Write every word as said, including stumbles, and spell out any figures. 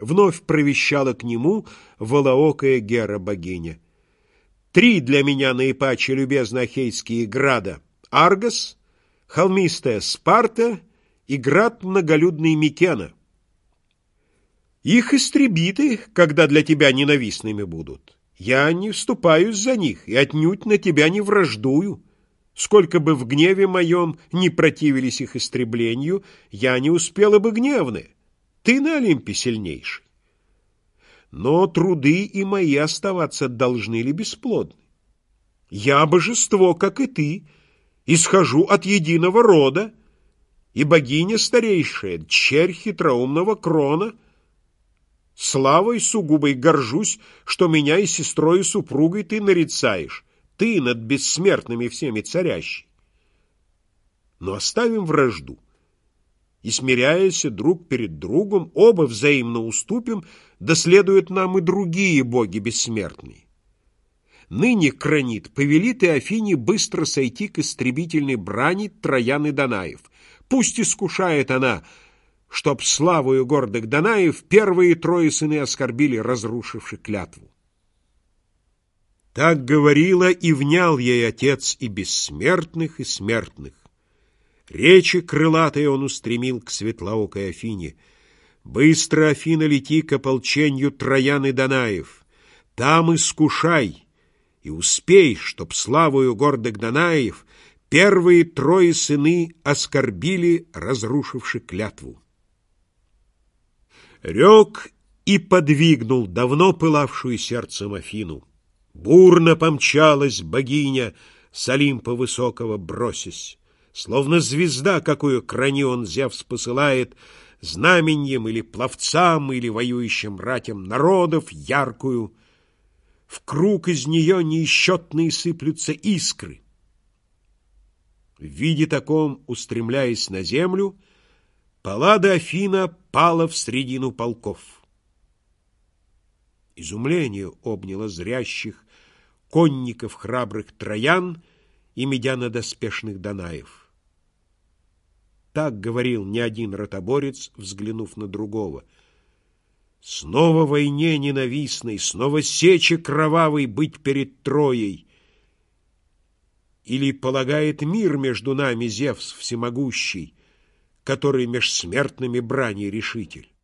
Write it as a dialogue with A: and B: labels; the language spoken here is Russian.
A: Вновь провещала к нему волоокая Гера-богиня. Три для меня наипаче любезно ахейские града: Аргос, холмистая Спарта и град многолюдный Микена. Их истреби ты, когда для тебя ненавистными будут. Я не вступаюсь за них и отнюдь на тебя не враждую. Сколько бы в гневе моем не противились их истреблению, я не успела бы гневны. Ты на Олимпе сильнейший. Но труды и мои оставаться должны ли бесплодны? Я божество, как и ты, исхожу от единого рода, и богиня старейшая, черь хитроумного Крона. Славой сугубой горжусь, что меня и сестрой, и супругой ты нарицаешь, ты над бессмертными всеми царящий. Но оставим вражду, и, смиряясь друг перед другом, оба взаимно уступим, да следуют нам и другие боги бессмертные. Ныне, Кранит, повели ты Афине быстро сойти к истребительной брани Троян и Данаев. Пусть искушает она, чтоб славою гордых Данаев первые трое сыны оскорбили, разрушивши клятву. Так говорила и внял ей отец и бессмертных, и смертных. Речи крылатые он устремил к светлоокой Афине. «Быстро, Афина, лети к ополчению Троян и Данаев. Там искушай, и успей, чтоб славою гордых Данаев первые трое сыны оскорбили, разрушивши клятву». Рек и подвигнул давно пылавшую сердцем Афину. Бурно помчалась богиня, с Олимпа высокого бросясь. Словно звезда, какую Кранион Зевс посылает знаменьем или пловцам, или воюющим ратям народов яркую. В круг из нее неисчетные сыплются искры. В виде таком, устремляясь на землю, Паллада Афина пала в средину полков. Изумление обняло зрящих конников храбрых Троян и медянодоспешных Данаев. Так говорил не один ротоборец, взглянув на другого. Снова войне ненавистной, снова сече кровавой быть перед Троей. Или полагает мир между нами Зевс всемогущий, который меж смертными брани решитель?